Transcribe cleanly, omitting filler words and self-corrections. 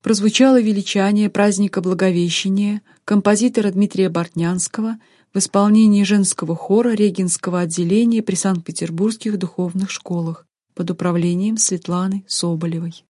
прозвучало величание праздника Благовещения композитора Дмитрия Бортнянского в исполнении женского хора Регенского отделения при Санкт-Петербургских духовных школах под управлением Светланы Соболевой.